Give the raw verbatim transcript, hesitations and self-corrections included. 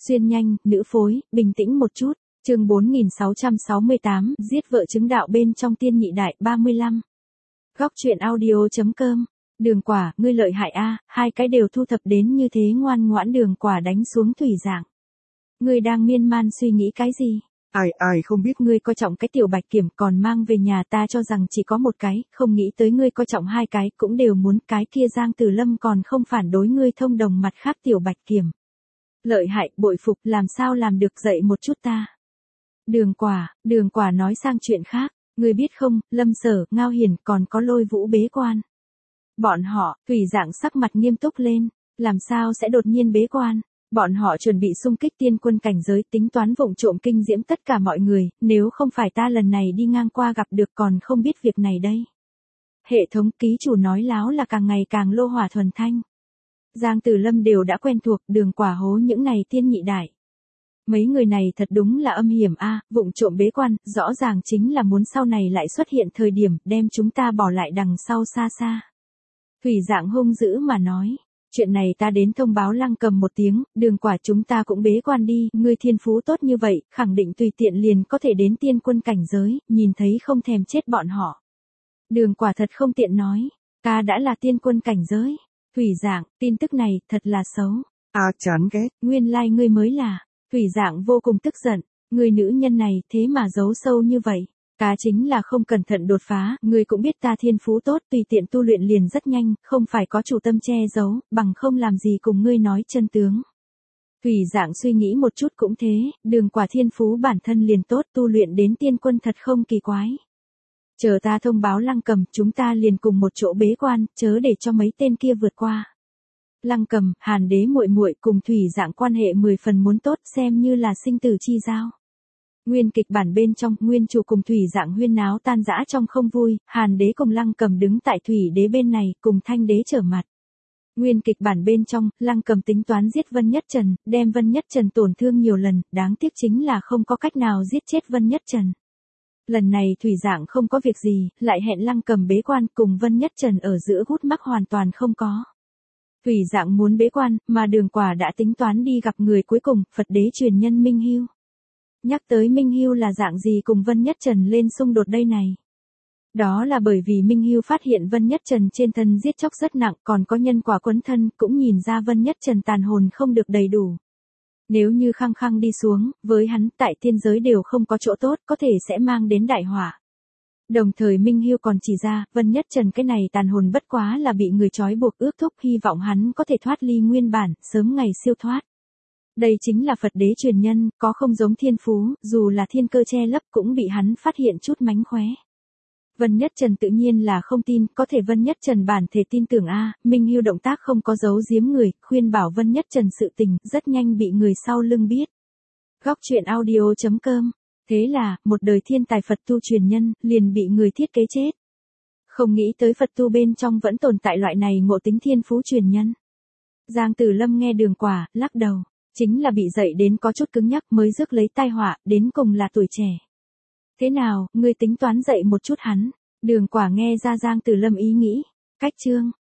Xuyên nhanh, nữ phối, bình tĩnh một chút. Chương bốn nghìn sáu trăm sáu mươi tám, giết vợ chứng đạo bên trong tiên nhị đại, ba mươi lăm. Góc truyện audio.com. Đường Quả, ngươi lợi hại a, hai cái đều thu thập đến như thế ngoan ngoãn. Đường Quả đánh xuống Thủy Dạng. Ngươi đang miên man suy nghĩ cái gì? Ai ai không biết. Ngươi coi trọng cái tiểu Bạch Kiểm còn mang về nhà, ta cho rằng chỉ có một cái, không nghĩ tới ngươi coi trọng hai cái, cũng đều muốn. Cái kia Giang Tử Lâm còn không phản đối ngươi thông đồng mặt khác tiểu Bạch Kiểm. Lợi hại, bội phục, làm sao làm được, dậy một chút ta. Đường Quả, Đường Quả nói sang chuyện khác, ngươi biết không, Lâm Sở, Ngao Hiền còn có Lôi Vũ bế quan. Bọn họ, Thủy Dạng sắc mặt nghiêm túc lên, làm sao sẽ đột nhiên bế quan? Bọn họ chuẩn bị xung kích tiên quân cảnh giới, tính toán vụng trộm kinh diễm tất cả mọi người, nếu không phải ta lần này đi ngang qua gặp được còn không biết việc này đây. Hệ thống ký chủ nói láo là càng ngày càng lô hỏa thuần thanh. Giang Tử Lâm đều đã quen thuộc, Đường Quả hố những này tiên nhị đại. Mấy người này thật đúng là âm hiểm a, à, vụng trộm bế quan, rõ ràng chính là muốn sau này lại xuất hiện thời điểm, đem chúng ta bỏ lại đằng sau xa xa. Thủy Dạng hung dữ mà nói, chuyện này ta đến thông báo Lăng Cầm một tiếng, Đường Quả chúng ta cũng bế quan đi, ngươi thiên phú tốt như vậy, khẳng định tùy tiện liền có thể đến tiên quân cảnh giới, nhìn thấy không thèm chết bọn họ. Đường Quả thật không tiện nói, ta đã là tiên quân cảnh giới. Thủy Dạng, tin tức này thật là xấu. À chán ghét. Nguyên lai like ngươi mới là. Thủy Dạng vô cùng tức giận, người nữ nhân này thế mà giấu sâu như vậy. Cá chính là không cẩn thận đột phá, ngươi cũng biết ta thiên phú tốt, tùy tiện tu luyện liền rất nhanh, không phải có chủ tâm che giấu, bằng không làm gì cùng ngươi nói chân tướng. Thủy Dạng suy nghĩ một chút cũng thế, Đường Quả thiên phú bản thân liền tốt, tu luyện đến tiên quân thật không kỳ quái. Chờ ta thông báo Lăng Cầm, chúng ta liền cùng một chỗ bế quan, chớ để cho mấy tên kia vượt qua. Lăng Cầm, Hàn Đế muội muội cùng Thủy Dạng quan hệ mười phần muốn tốt, xem như là sinh tử chi giao. Nguyên kịch bản bên trong, nguyên chủ cùng Thủy Dạng huyên náo tan rã trong không vui, Hàn Đế cùng Lăng Cầm đứng tại Thủy Đế bên này, cùng Thanh Đế trở mặt. Nguyên kịch bản bên trong, Lăng Cầm tính toán giết Vân Nhất Trần, đem Vân Nhất Trần tổn thương nhiều lần, đáng tiếc chính là không có cách nào giết chết Vân Nhất Trần. Lần này Thủy Dạng không có việc gì, lại hẹn Lăng Cầm bế quan, cùng Vân Nhất Trần ở giữa hút mắc hoàn toàn không có. Thủy Dạng muốn bế quan, mà Đường Quả đã tính toán đi gặp người cuối cùng, Phật đế truyền nhân Minh Hưu. Nhắc tới Minh Hưu là dạng gì cùng Vân Nhất Trần lên xung đột đây này? Đó là bởi vì Minh Hưu phát hiện Vân Nhất Trần trên thân giết chóc rất nặng, còn có nhân quả quấn thân, cũng nhìn ra Vân Nhất Trần tàn hồn không được đầy đủ. Nếu như khăng khăng đi xuống, với hắn tại tiên giới đều không có chỗ tốt, có thể sẽ mang đến đại họa. Đồng thời Minh Hưu còn chỉ ra, Vân Nhất Trần cái này tàn hồn bất quá là bị người trói buộc ước thúc, hy vọng hắn có thể thoát ly nguyên bản, sớm ngày siêu thoát. Đây chính là Phật đế truyền nhân, có không giống thiên phú, dù là thiên cơ che lấp cũng bị hắn phát hiện chút mánh khóe. Vân Nhất Trần tự nhiên là không tin, có thể Vân Nhất Trần bản thể tin tưởng a, Minh Hưu động tác không có giấu giếm người, khuyên bảo Vân Nhất Trần sự tình, rất nhanh bị người sau lưng biết. Góc truyện audio.com. Thế là, một đời thiên tài Phật tu truyền nhân, liền bị người thiết kế chết. Không nghĩ tới Phật tu bên trong vẫn tồn tại loại này ngộ tính thiên phú truyền nhân. Giang Tử Lâm nghe Đường Quả, lắc đầu. Chính là bị dạy đến có chút cứng nhắc mới rước lấy tai họa, đến cùng là tuổi trẻ. Thế nào, ngươi tính toán dạy một chút hắn? Đường Quả nghe ra Giang Tử Lâm ý nghĩ. Cách chương.